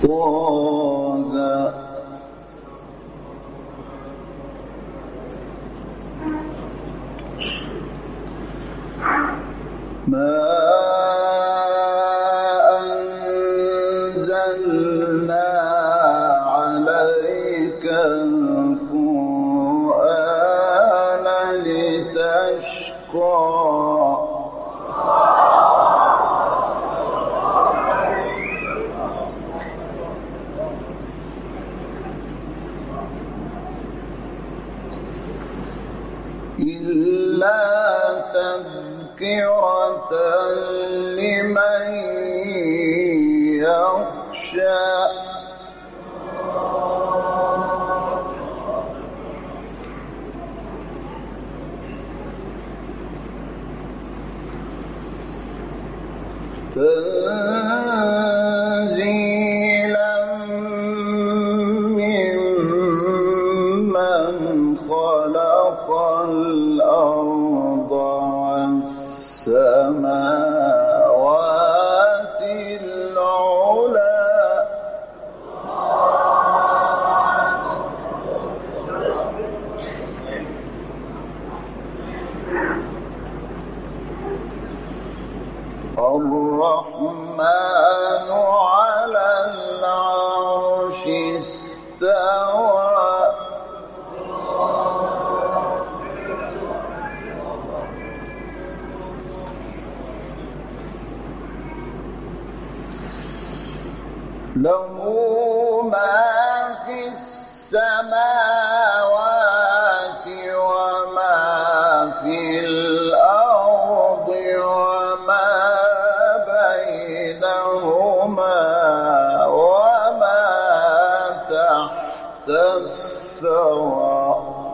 طه ما أنزلنا عليك القرآن لتشقى إلا تذكرة لمن يخشى تنزيلا ممن خلق الأرض والسماوات العلى الرحمن على العرش استوى له ما في السماوات وما في الأرض وما بينهما وما تحت الثرى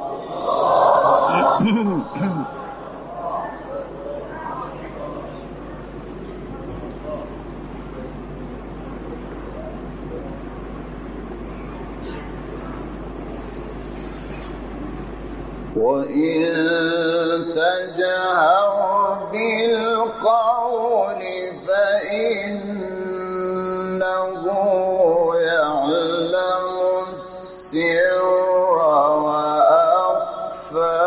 وإن تجهر بالقول فإنه يعلم السر وأخفى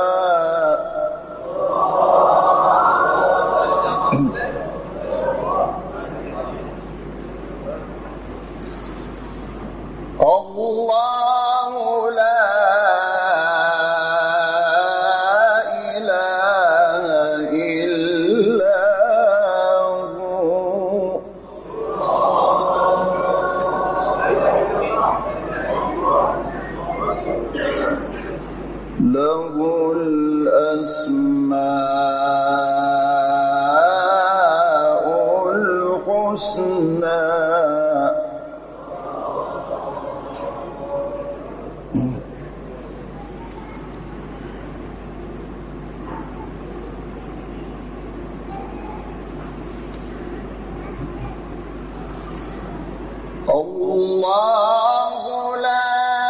الله لا له الأسماء الحسنى الله لا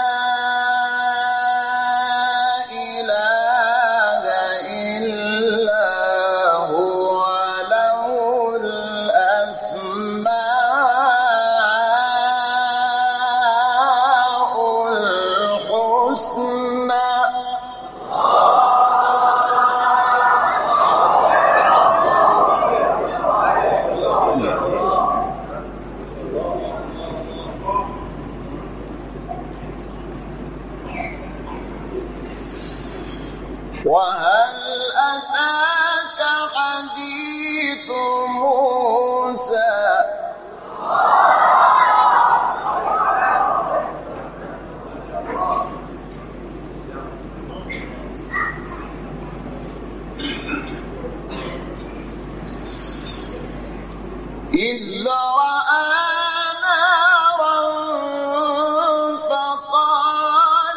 وهل أتاك حديث موسى إذ رأى نارا فقال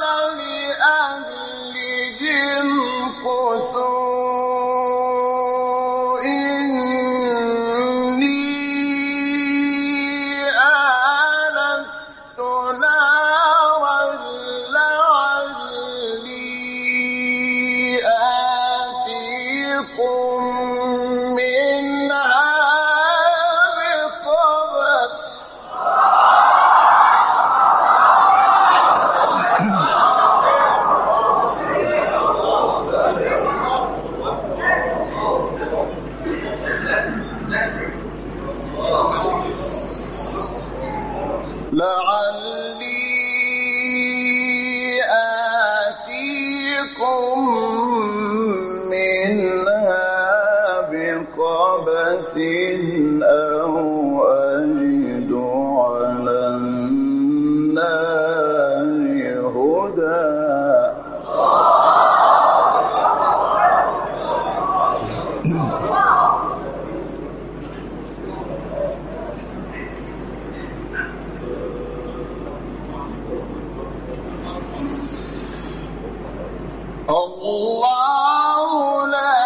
لأهلهم امكثوا إني لعلي آتيكم منها بقبس أو أجد على النار هدى. الله لا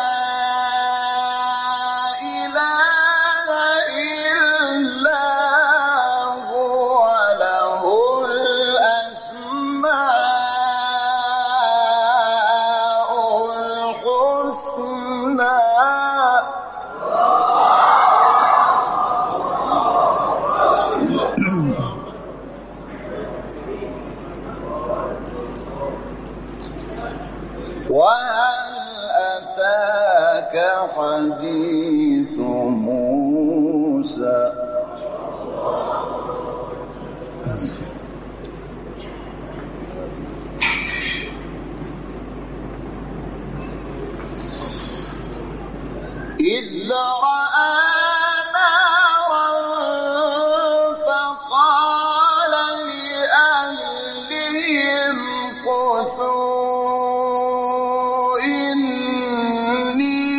إله إلا هو له الأسماء الحسنى. وهل أتاك حديث موسى؟ إذ رأى نارا فقال لأهلهم كثوا إني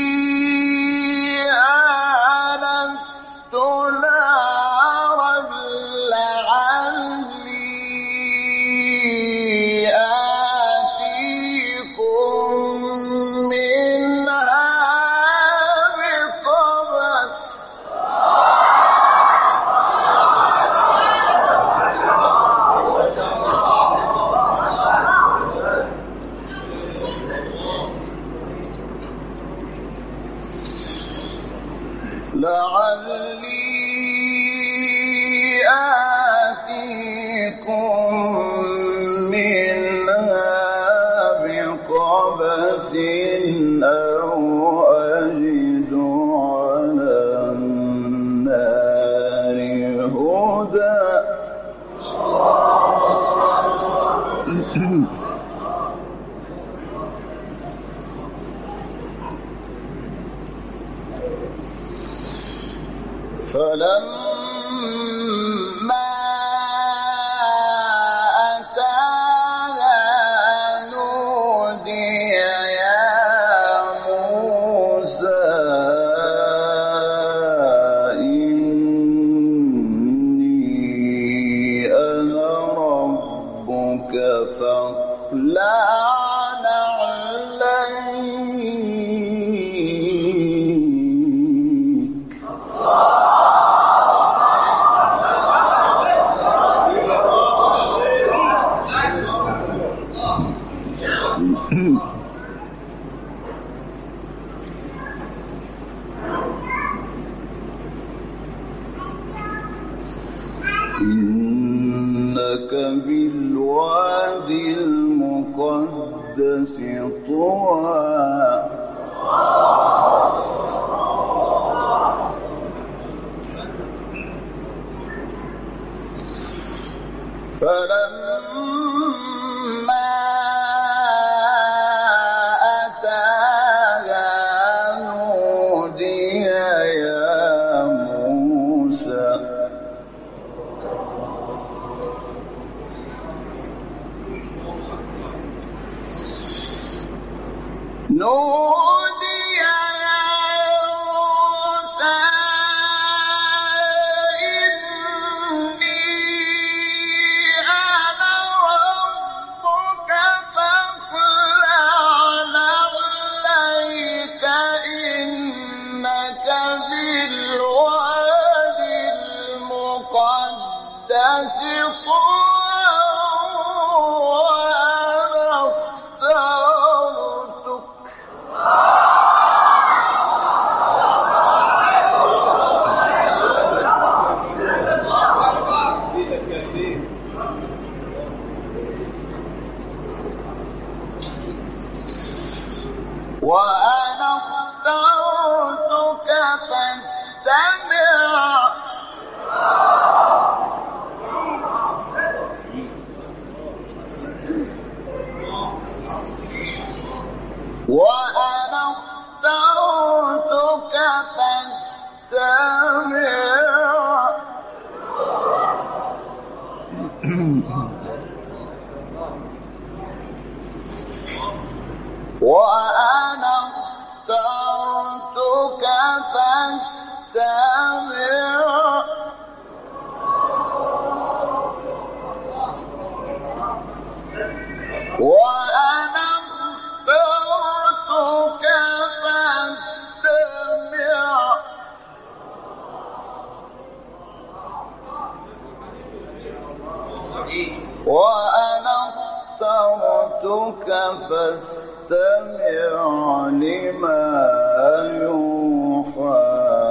آنست نارا لعلي آتيكم منها بقبس أو أجد على النار هدى. فلما أتاها نودي يا موسى إني أنا ربك فاخلع نعليك. إنك بالوادي المقدس طوى. فلما أتاها نودي يا موسى نودي يا موسى إني أنا ربك فاخلع نعليك إنك بالوادي المقدس طوى وأنا اخترتك. وأنا اخترتك فاستمع وأنا اخترتك فاستمع وأنا اخترتك فاستمع وأنا اخترتك فاستمع لما يوحى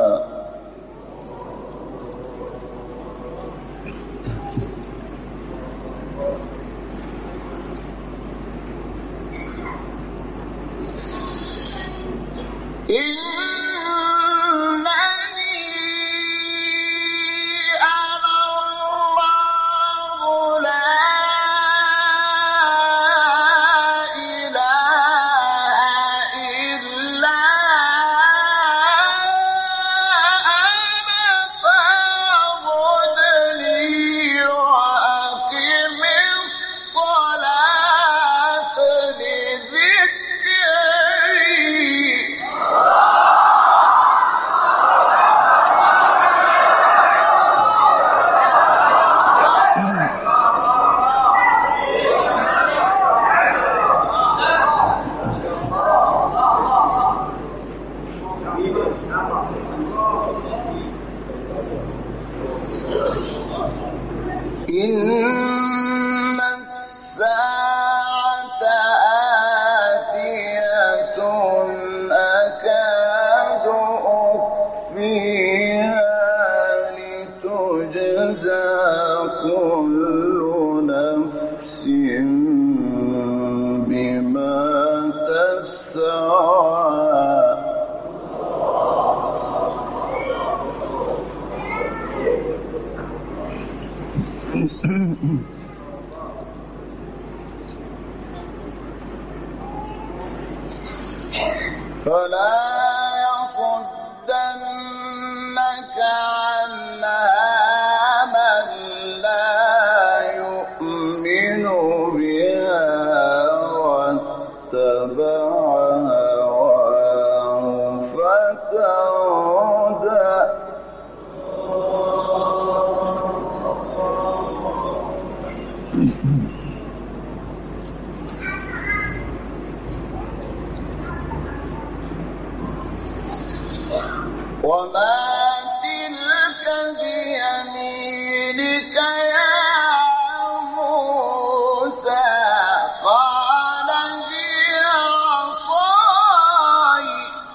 إن الساعة آتية أكاد أخفيها لتجزى كل نفس بما تسعى فلا يصدنك عنها من لا يؤمن بها واتبع هواه فتردى وما تلك بيمينك يا موسى قال هي عصاي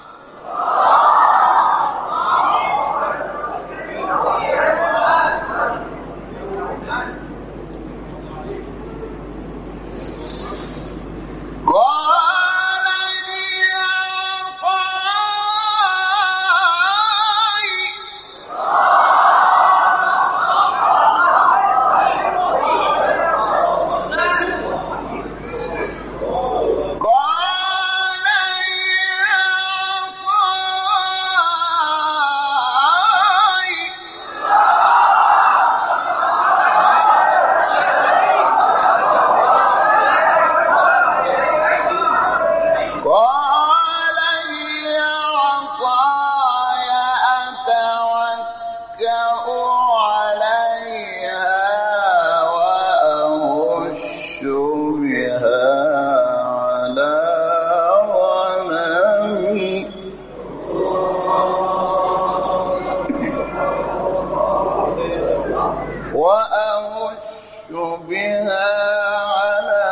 وأهش بها على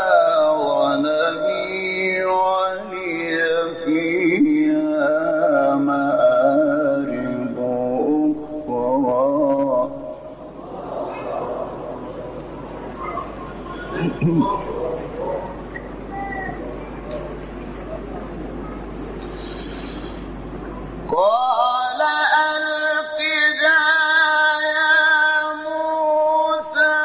غنمي ولي فيها مآرب أخرى قال ألقها يا موسى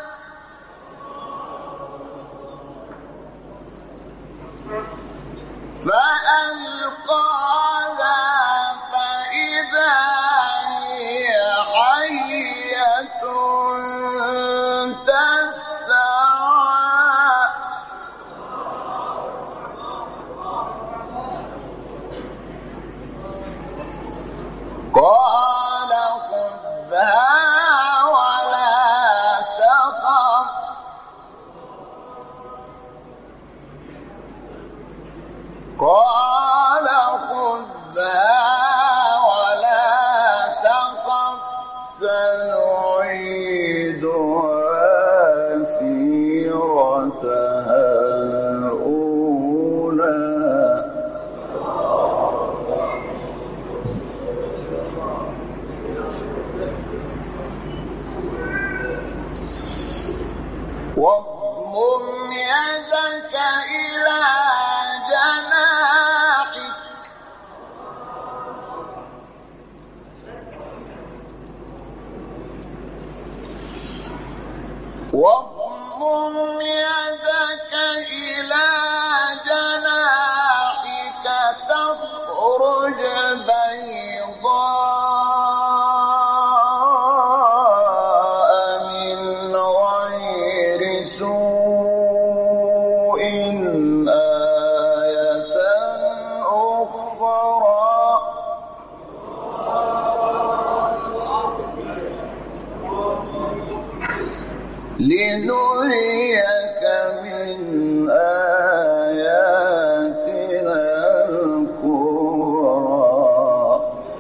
فألقاها فإذا هي حية واضم يدك إلى جناحك واضم يدك إلى جناحك تخرج بيضاء من غير سوء آية أخرى لنريك من آياتنا الكبرى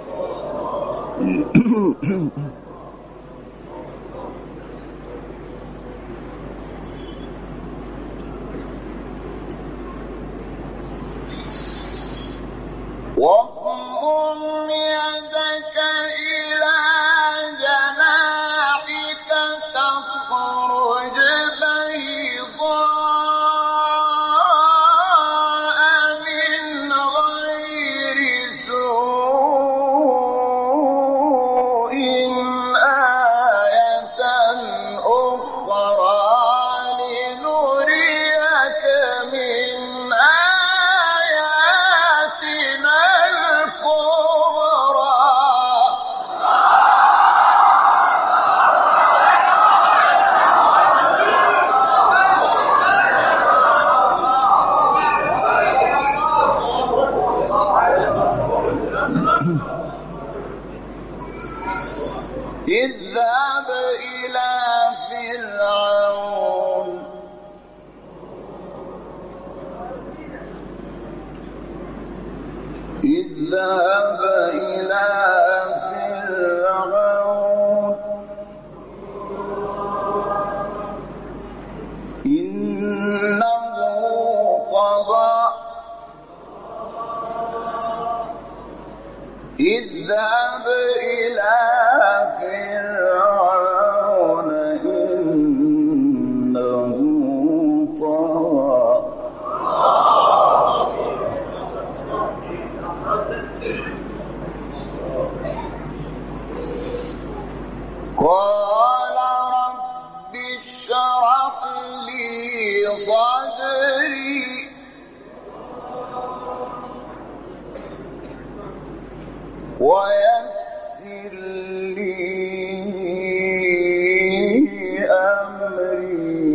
واضم يدك إلى جناحك تخرج بيضاء من غير سوء آية أخرى لنريك من آياتنا الكبرى اذهب إلى فرعون اذهب إلى فرعون إنه طغى اذهب إلى فرعون إنه طغى قال رب اشرح لي صدري ويسر لي أمري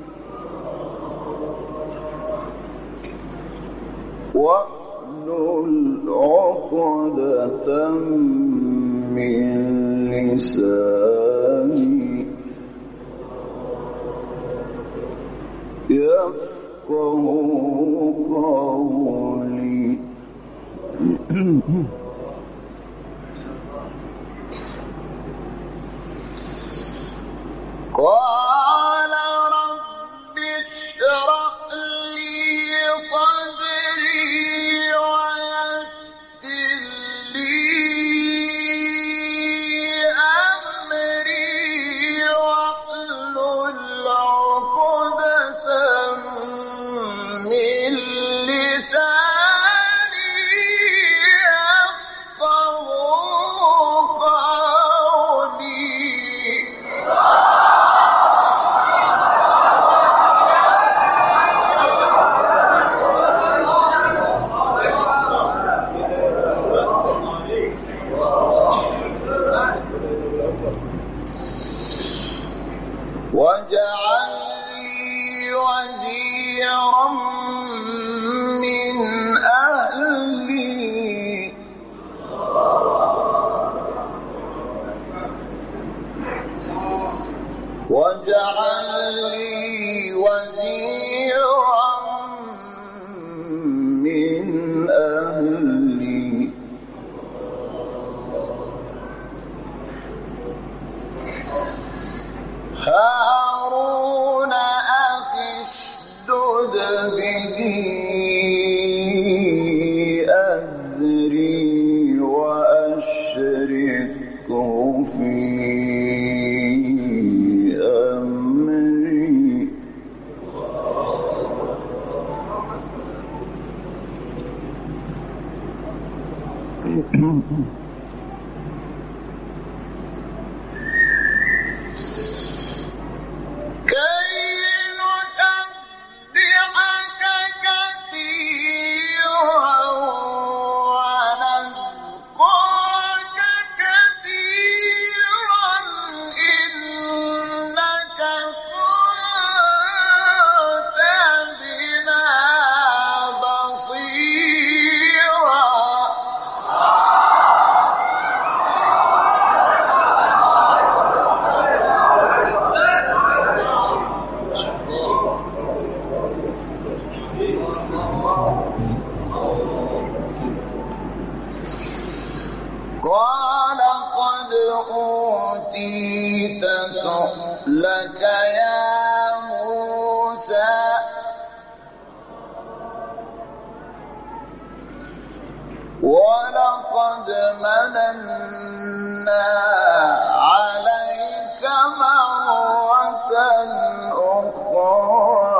واحلل عقدة من لساني يفقه قولي قال رب اشرح لي صدري ويسر لي أمري واحلل عقدة من لساني يفقه قولي واجعل لي وزيرا من أهلي واجعل لي وزيرا من أهلي هارون أخي اشدد به أزري وأشركه في أمري قال قد أوتيت سؤلك يا موسى ولقد مننا عليك مرة أخرى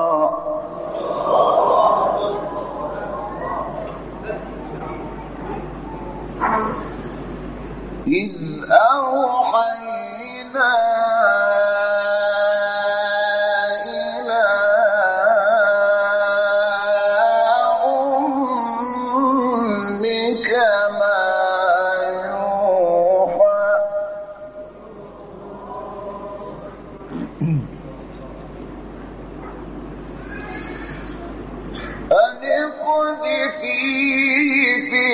إذ أوحينا إلى أمك ما يوحى أن اقذفيه في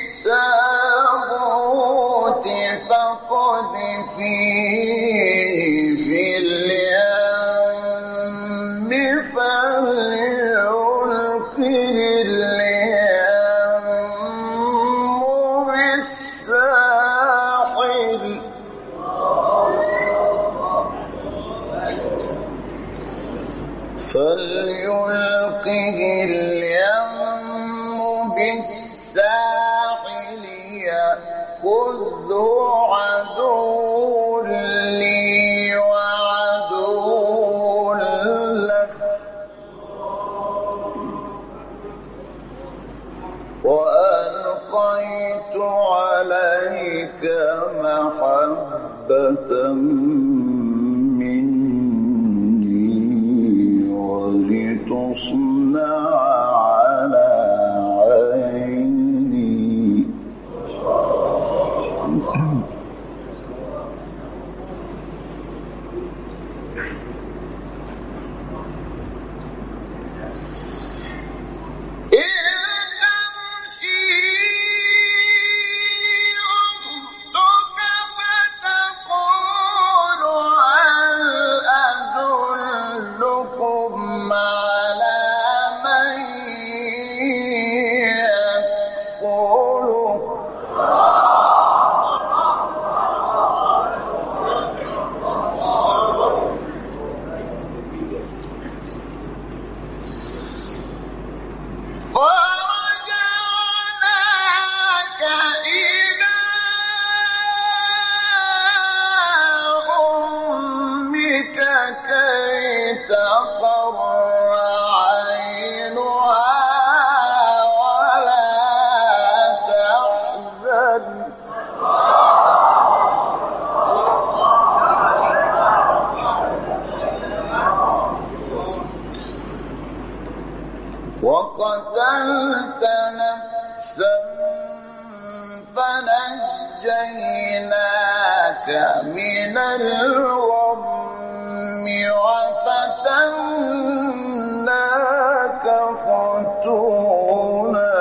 التابوت فاقذفيه في اليم فليلقه اليم بالساحل يأخذه عدو لي وعدو لك وألقيت عليك محبة مني ولتصنع على عيني وقتلت نفسا فنجيناك من الغم وفتناك فتونا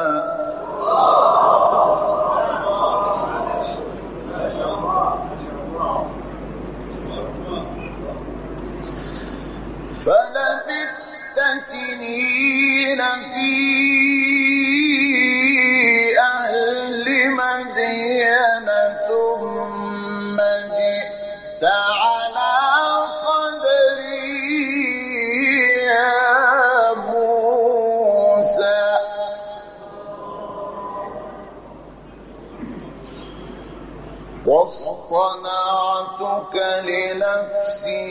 فلبثت سنين في أهل مدين ثم جئت على قدري يا موسى واصطنعتك لنفسي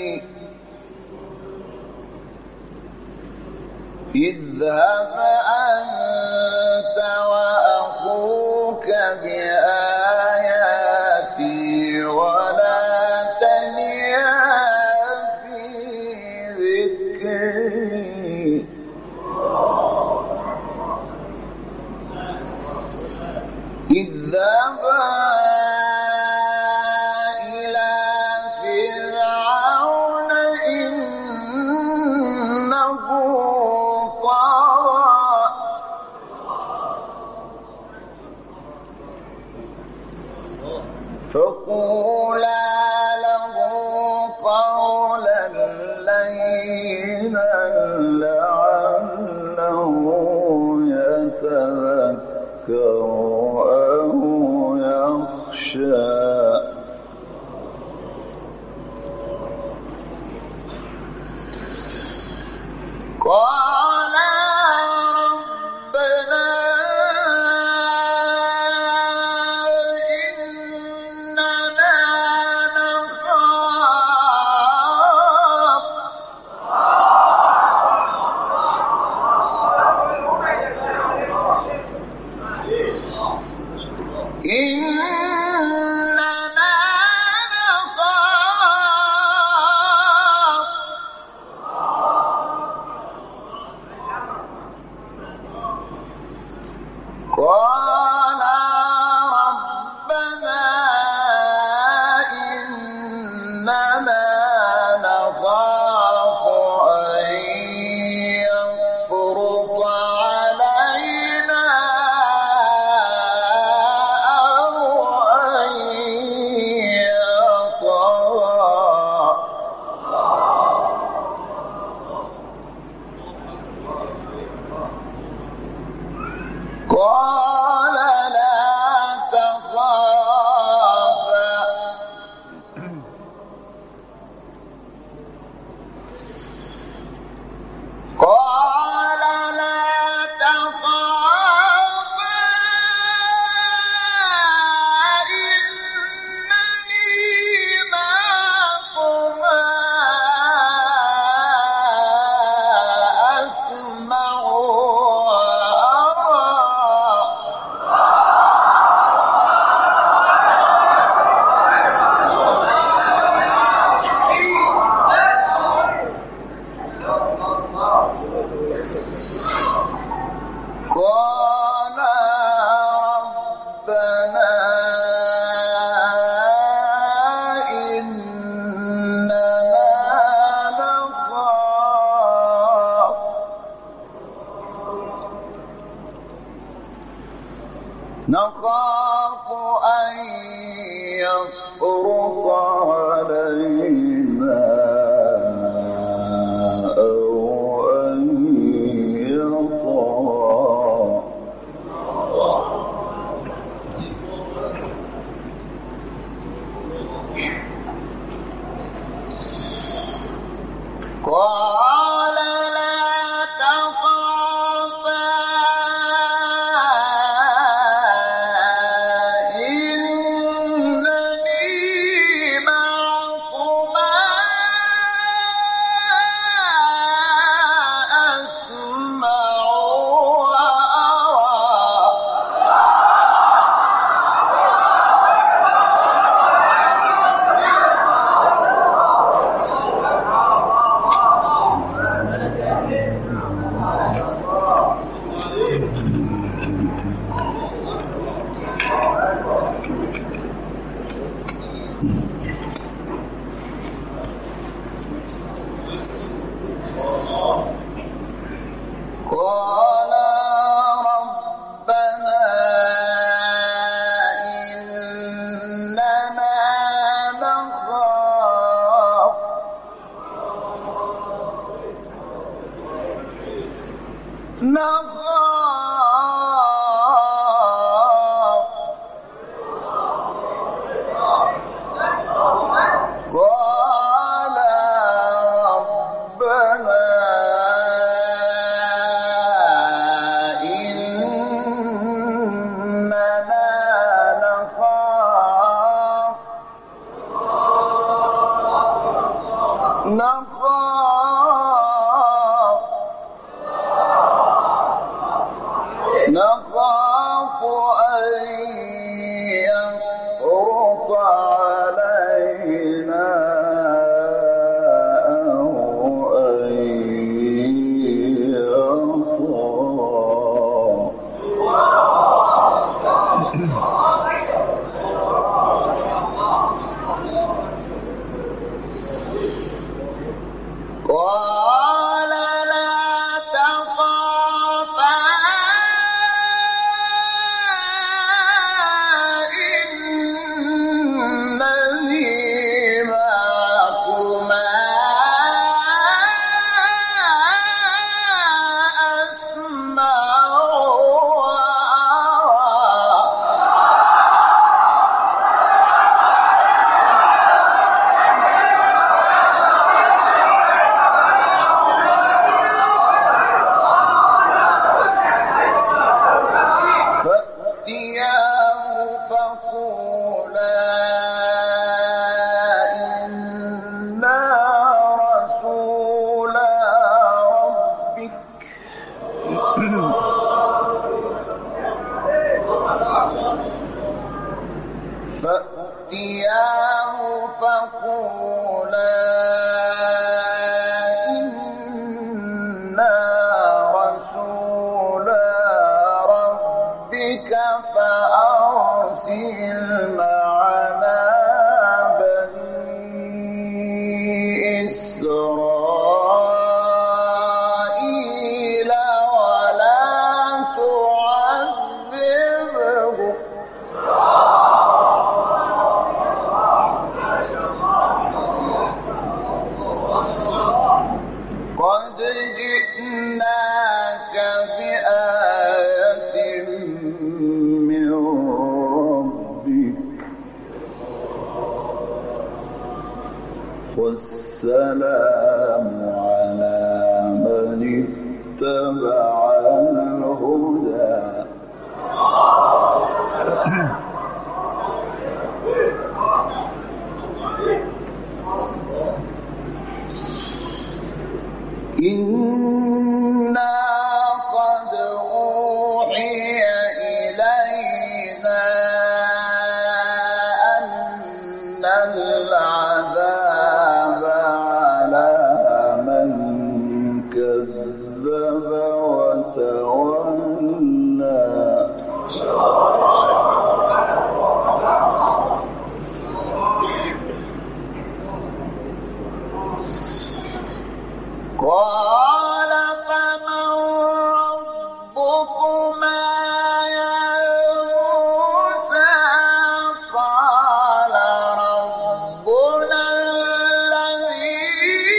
اذهب أنت وأخوك بآياتي ولا تنيا في ذكري اذهبا إلى فرعون إنه طغى فقولا له قولا لينا لعله يتذكر أو يخشى قال ربنا إننا نخاف قال ربنا إننا نخاف أن يفرط علينا أو أن يطغى قال لا تخافا قال لا تخافا إنني معكما أسمع وأرى قال ربنا إننا نخاف أن يفرط علينا أو أن يطغى قال لا تخافا إنني معكما أسمع قال ربنا إننا نخاف قال ربنا إننا نخاف أن والسلام على من اتبع الهدى. إنا قد أوحي إلينا أن العذاب على من كذب وتولى. قال فمن ربكما يا موسى؟ قال ربنا الذي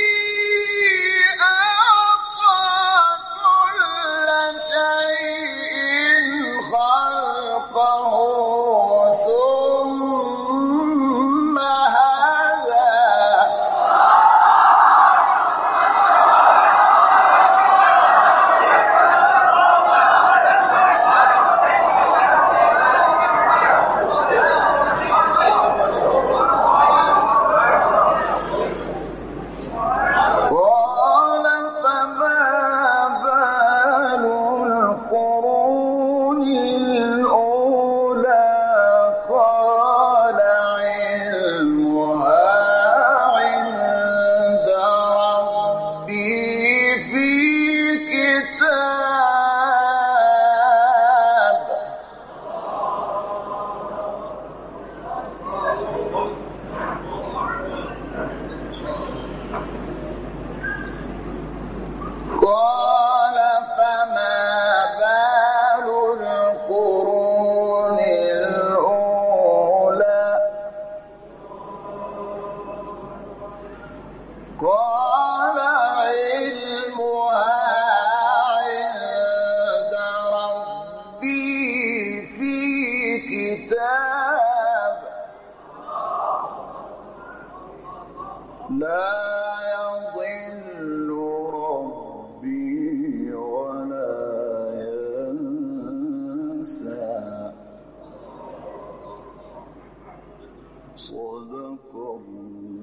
أعطى كل شيء خلقه ثم هدى. قال فما بال القرون الأولى؟ قال علمها عند ربي في كتاب. قال فما بال القرون الأولى؟ قال علمها عند ربي في كتاب لا يضل ربي ولا ينسى. صدق الله.